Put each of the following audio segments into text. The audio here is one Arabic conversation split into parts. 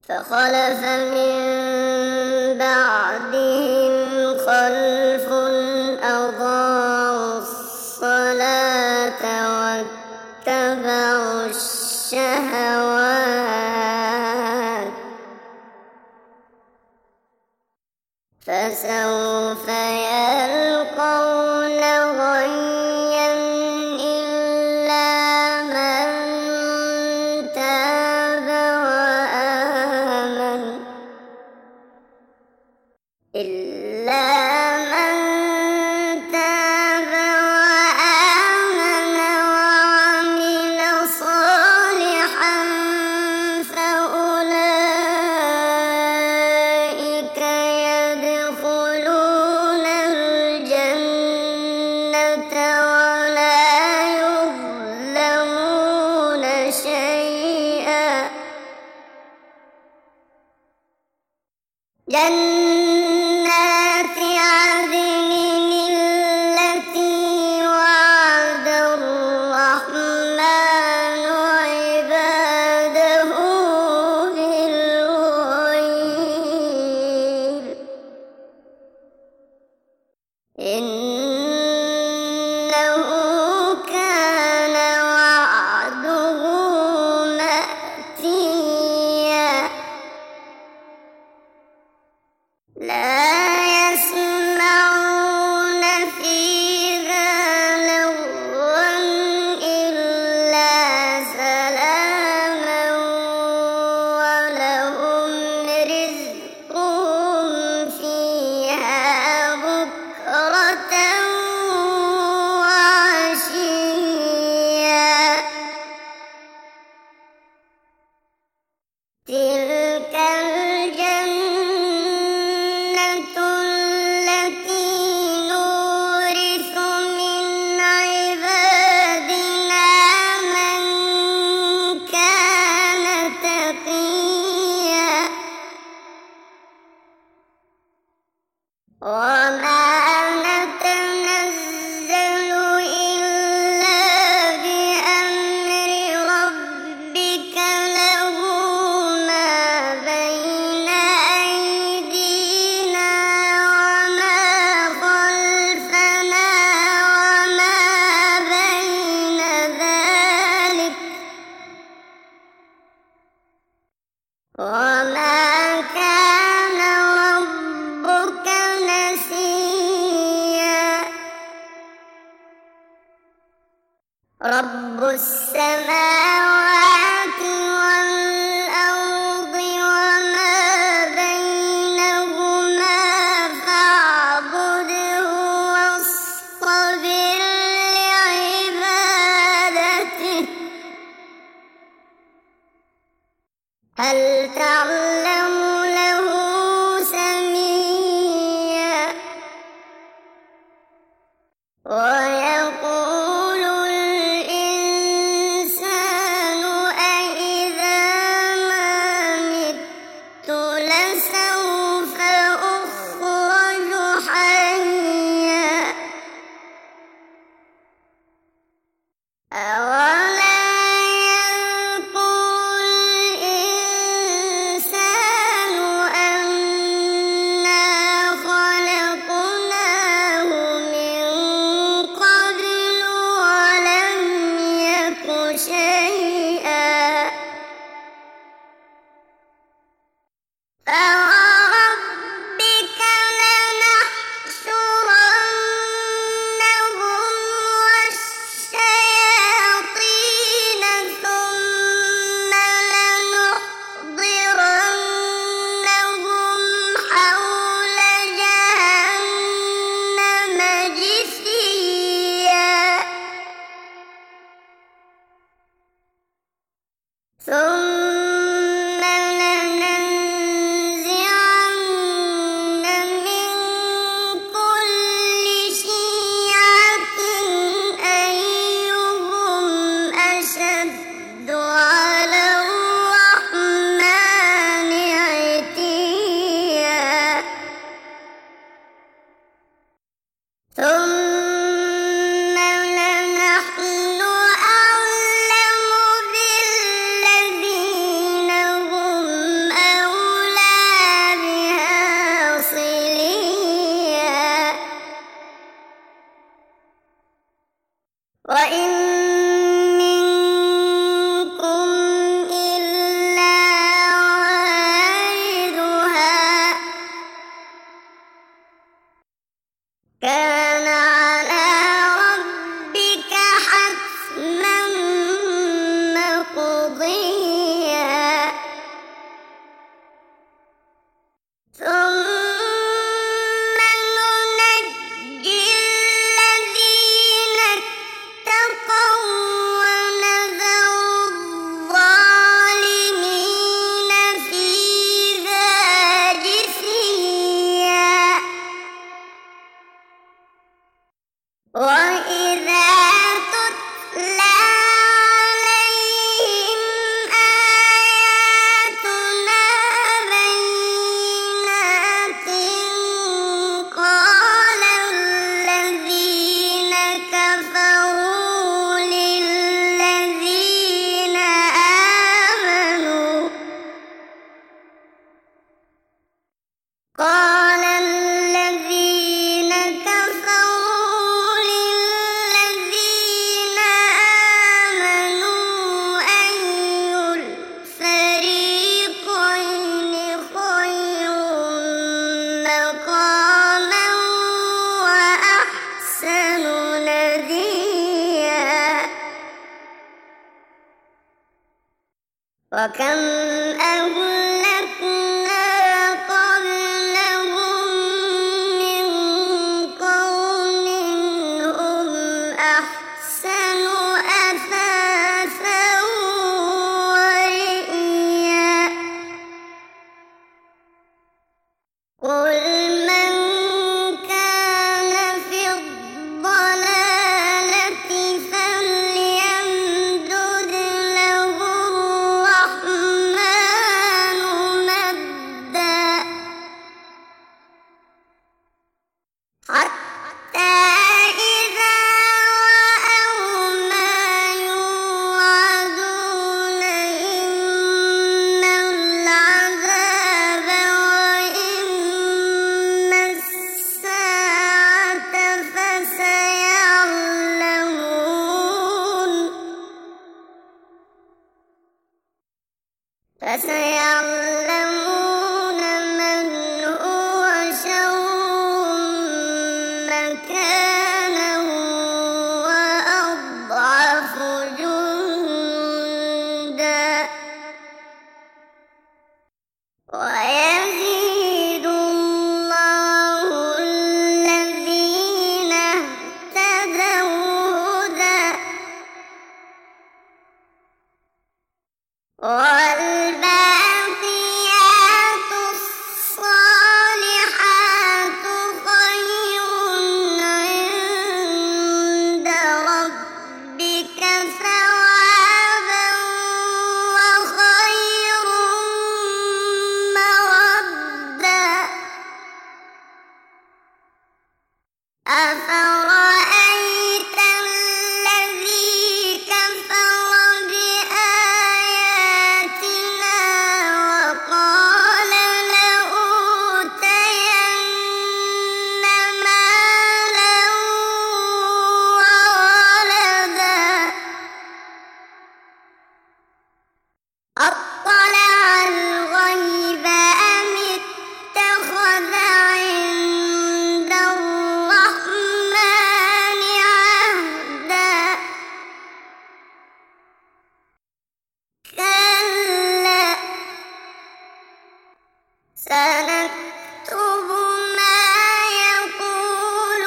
فخلف من بعدهم خلف أضاعوا الصلاة واتبعوا الشهوات فسوف يلقون غيا إلا من تاب وآمن وعمل صالحا فأولئك يدخلون الجنة ولا يظلمون شيئا. جنات عدن التي وعد الرحمن عباده بالغيب إنه كان وعده مأتيا. لا يسمعون فيها لغوا إلا سلاما ولهم رزقهم فيها بكرة وعشيا. تلك الجنة التي نورث من عبادنا من كان تقيا. وما نتنزل إلا بأمر ربك له ما بين أيدينا وما خلفنا وما بين ذلك وما كان ربك نسيا. رب السماوات والأرض وما بينهما فاعبده واصطبر لعبادته هل تعلم له سميا. ويقول الإنسان أإذا ما مت لسوف أخرج حيا. أولا يذكر الإنسان أنا خلقناه من قبل ولم يك شيئا. فوربك لنحشرنهم والشياطين ثم لنحضرنهم حول جهنم جثيا. ثم لننزعن وكم أهلكنا قبلهم من قرن هم أحسن أثاثا ورئيا قل من كان في الضلالة فليمدد له الرحمن مدا حتى إذا رأوا ما يوعدون إما العذاب وإما الساعة فسيعلمون من هو شر مكانا وأضعف جندا ويزيد الله الذين اهتدوا هدى والباقيات الصالحات خير عند ربك ثوابا وخير مردا أفرأيت الذي كفر بآياتنا وقال لأوتين مالا وولدا أطلع الغيب أم اتخذ عند الرحمن عهدا كلا سنكتب ما يقول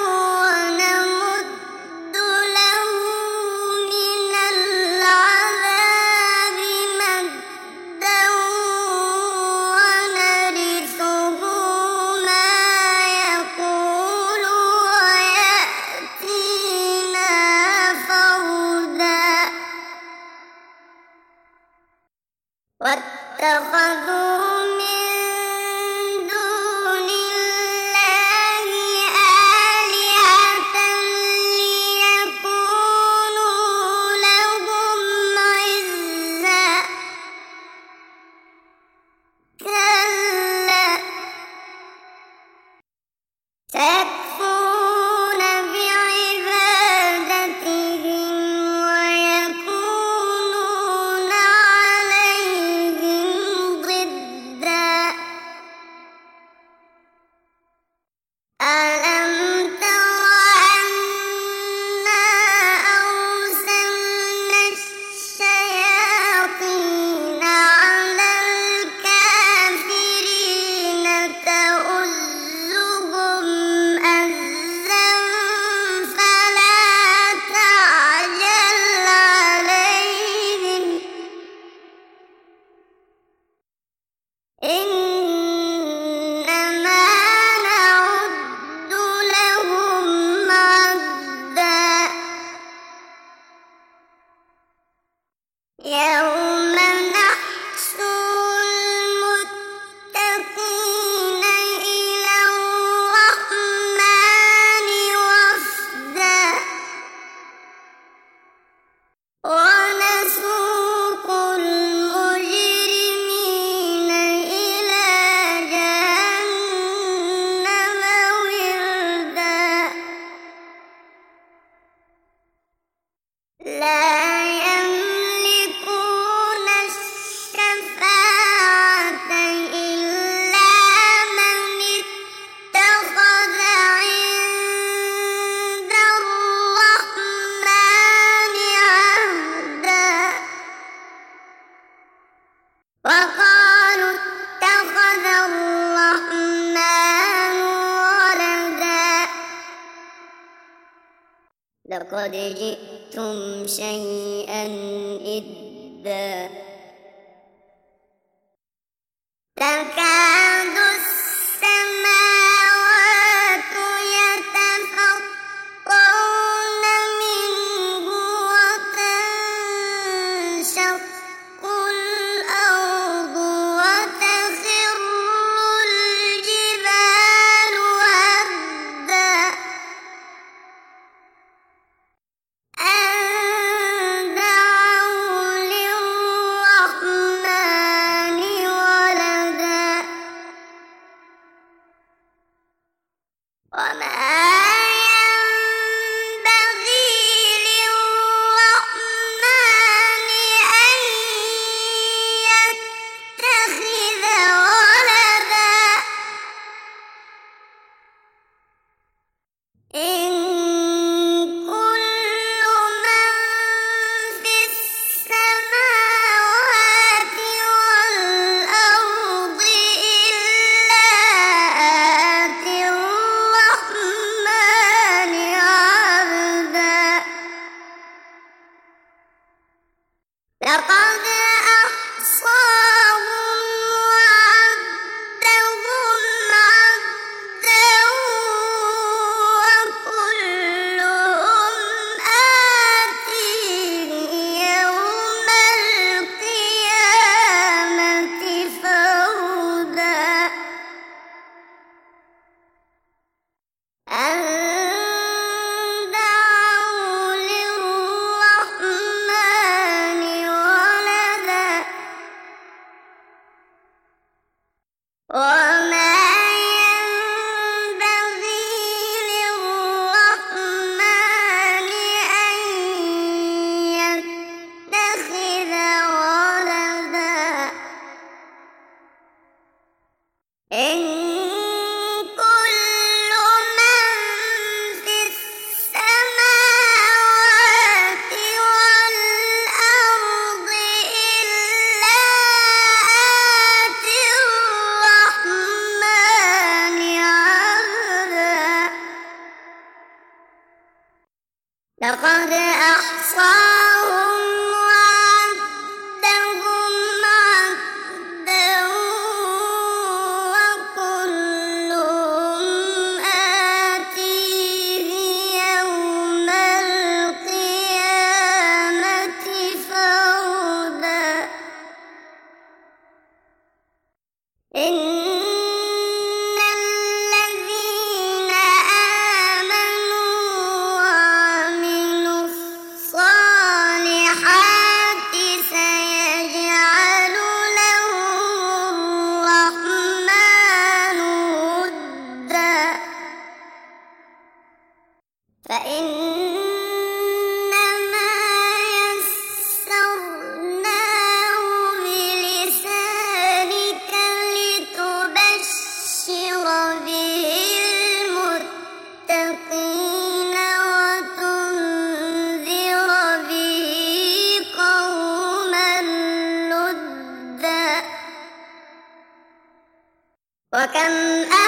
ونمد له من العذاب مدا ونرثه ما يقول ويأتينا فردا واتخذوا من دون الله آلهة ليكونوا لهم عزا كلا سيكفرون بعبادتهم ويكونون عليهم ضدا ألم تر أنا أرسلنا الشياطين على الكافرين تؤزهم أزا فلا تعجل عليهم إنما نعد لهم عدا يوم نحشر المتقين إلى الرحمن وفدا ونسوق المجرمين إلى لقد جئتم شيئا إدا تكاد السماوات يتفطرن منه وتنشق الأرض وتخر الجبال هدا أن دعوا للرحمن ولدا وما ينبغي للرحمن أن يتخذ ولدا إن كل من في السماوات والأرض إلا آتي الرحمن عبدا لقد أحصاهم وعدهم عدا وكلهم آتيه يوم القيامة فردا أن دعوا للرحمن ولدا وما ينبغي للرحمن أن يتخذ ولدا إن كل من في السماوات والأرض إلا آتي الرحمن عبدا لقد أحصاهم وعدهم عدا وكلهم آتيه يوم القيامة فردا إن الذين آمنوا وعملوا الصالحات سيجعل لهم الرحمن ودا فإنما يسرناه بلسانك لتبشر به المتقين وتنذر به قوما لدا وكم